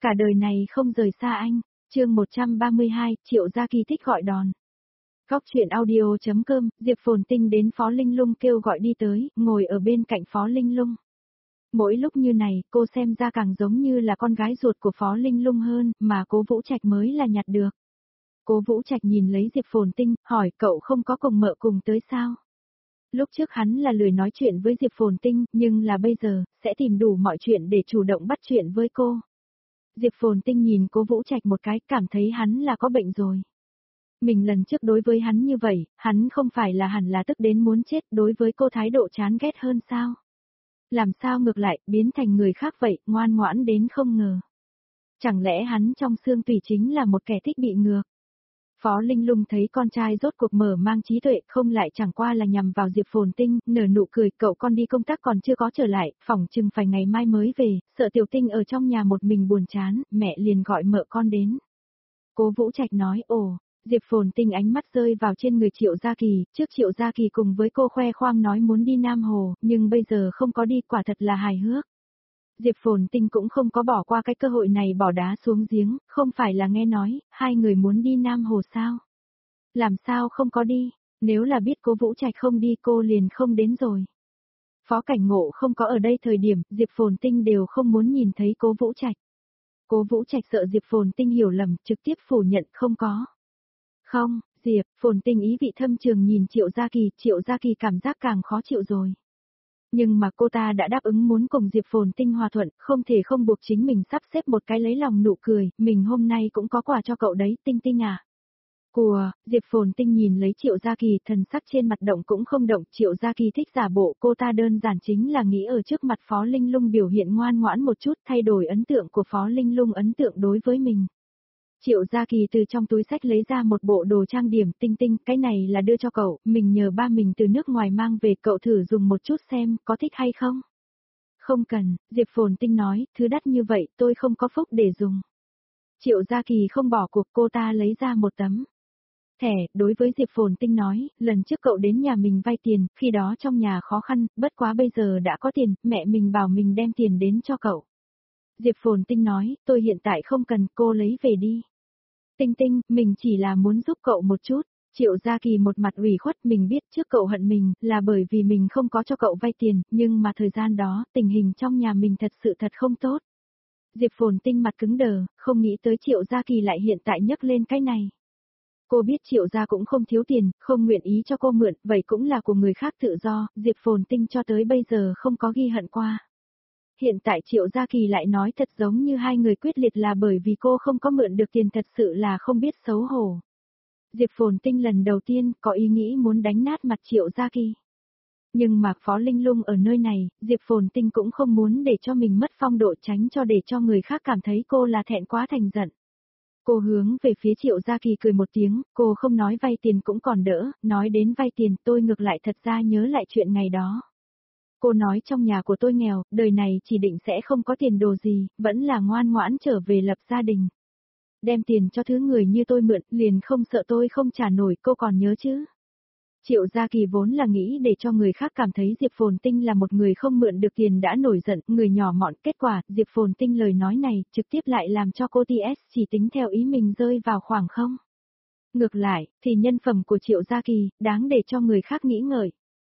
Cả đời này không rời xa anh. Chương 132, Triệu Gia Kỳ thích gọi đòn. Góc truyện audio.com, Diệp Phồn Tinh đến Phó Linh Lung kêu gọi đi tới, ngồi ở bên cạnh Phó Linh Lung. Mỗi lúc như này, cô xem ra càng giống như là con gái ruột của Phó Linh Lung hơn, mà Cố Vũ Trạch mới là nhặt được. Cố Vũ Trạch nhìn lấy Diệp Phồn Tinh, hỏi cậu không có cùng mợ cùng tới sao? Lúc trước hắn là lười nói chuyện với Diệp Phồn Tinh, nhưng là bây giờ, sẽ tìm đủ mọi chuyện để chủ động bắt chuyện với cô. Diệp Phồn Tinh nhìn Cố Vũ Trạch một cái, cảm thấy hắn là có bệnh rồi. Mình lần trước đối với hắn như vậy, hắn không phải là hẳn là tức đến muốn chết, đối với cô thái độ chán ghét hơn sao? Làm sao ngược lại, biến thành người khác vậy, ngoan ngoãn đến không ngờ. Chẳng lẽ hắn trong xương tủy chính là một kẻ thích bị ngược? Phó Linh Lung thấy con trai rốt cuộc mở mang trí tuệ, không lại chẳng qua là nhằm vào Diệp Phồn Tinh, nở nụ cười, cậu con đi công tác còn chưa có trở lại, phỏng chừng phải ngày mai mới về, sợ Tiểu Tinh ở trong nhà một mình buồn chán, mẹ liền gọi mợ con đến. Cố Vũ Trạch nói, ồ, Diệp Phồn Tinh ánh mắt rơi vào trên người Triệu Gia Kỳ, trước Triệu Gia Kỳ cùng với cô khoe khoang nói muốn đi Nam Hồ, nhưng bây giờ không có đi, quả thật là hài hước. Diệp Phồn Tinh cũng không có bỏ qua cái cơ hội này bỏ đá xuống giếng, không phải là nghe nói, hai người muốn đi Nam Hồ sao? Làm sao không có đi, nếu là biết Cố Vũ Trạch không đi cô liền không đến rồi. Phó Cảnh Ngộ không có ở đây thời điểm, Diệp Phồn Tinh đều không muốn nhìn thấy Cố Vũ Trạch. Cố Vũ Trạch sợ Diệp Phồn Tinh hiểu lầm, trực tiếp phủ nhận không có. Không, Diệp Phồn Tinh ý vị thâm trường nhìn Triệu Gia Kỳ cảm giác càng khó chịu rồi. Nhưng mà cô ta đã đáp ứng muốn cùng Diệp Phồn Tinh hòa thuận, không thể không buộc chính mình sắp xếp một cái lấy lòng nụ cười, mình hôm nay cũng có quà cho cậu đấy, Tinh Tinh à. Cùa, Diệp Phồn Tinh nhìn lấy Triệu Gia Kỳ, thần sắc trên mặt động cũng không động, Triệu Gia Kỳ thích giả bộ, cô ta đơn giản chính là nghĩ ở trước mặt Phó Linh Lung biểu hiện ngoan ngoãn một chút, thay đổi ấn tượng của Phó Linh Lung ấn tượng đối với mình. Triệu Gia Kỳ từ trong túi xách lấy ra một bộ đồ trang điểm, Tinh Tinh, cái này là đưa cho cậu, mình nhờ ba mình từ nước ngoài mang về, cậu thử dùng một chút xem, có thích hay không? Không cần, Diệp Phồn Tinh nói, thứ đắt như vậy, tôi không có phúc để dùng. Triệu Gia Kỳ không bỏ cuộc, cô ta lấy ra một tấm thẻ, đối với Diệp Phồn Tinh nói, lần trước cậu đến nhà mình vay tiền, khi đó trong nhà khó khăn, bất quá bây giờ đã có tiền, mẹ mình bảo mình đem tiền đến cho cậu. Diệp Phồn Tinh nói, tôi hiện tại không cần, cô lấy về đi. Tinh Tinh, mình chỉ là muốn giúp cậu một chút. Triệu Gia Kỳ một mặt ủy khuất, mình biết trước cậu hận mình, là bởi vì mình không có cho cậu vay tiền, nhưng mà thời gian đó, tình hình trong nhà mình thật sự thật không tốt. Diệp Phồn Tinh mặt cứng đờ, không nghĩ tới Triệu Gia Kỳ lại hiện tại nhấc lên cái này. Cô biết Triệu Gia cũng không thiếu tiền, không nguyện ý cho cô mượn, vậy cũng là của người khác tự do, Diệp Phồn Tinh cho tới bây giờ không có ghi hận qua. Hiện tại Triệu Gia Kỳ lại nói thật giống như hai người quyết liệt là bởi vì cô không có mượn được tiền, thật sự là không biết xấu hổ. Diệp Phồn Tinh lần đầu tiên có ý nghĩ muốn đánh nát mặt Triệu Gia Kỳ. Nhưng mà Phó Linh Lung ở nơi này, Diệp Phồn Tinh cũng không muốn để cho mình mất phong độ, tránh cho để cho người khác cảm thấy cô là thẹn quá thành giận. Cô hướng về phía Triệu Gia Kỳ cười một tiếng, cô không nói vay tiền cũng còn đỡ, nói đến vay tiền tôi ngược lại thật ra nhớ lại chuyện ngày đó. Cô nói trong nhà của tôi nghèo, đời này chỉ định sẽ không có tiền đồ gì, vẫn là ngoan ngoãn trở về lập gia đình. Đem tiền cho thứ người như tôi mượn, liền không sợ tôi không trả nổi, cô còn nhớ chứ? Triệu Gia Kỳ vốn là nghĩ để cho người khác cảm thấy Diệp Phồn Tinh là một người không mượn được tiền đã nổi giận, người nhỏ mọn, kết quả, Diệp Phồn Tinh lời nói này, trực tiếp lại làm cho cô TS chỉ tính theo ý mình rơi vào khoảng không. Ngược lại, thì nhân phẩm của Triệu Gia Kỳ, đáng để cho người khác nghĩ ngợi.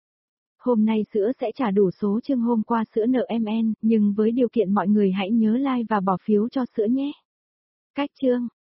Hôm nay sữa sẽ trả đủ số chương hôm qua sữa nợ MN, nhưng với điều kiện mọi người hãy nhớ like và bỏ phiếu cho sữa nhé. Cách chương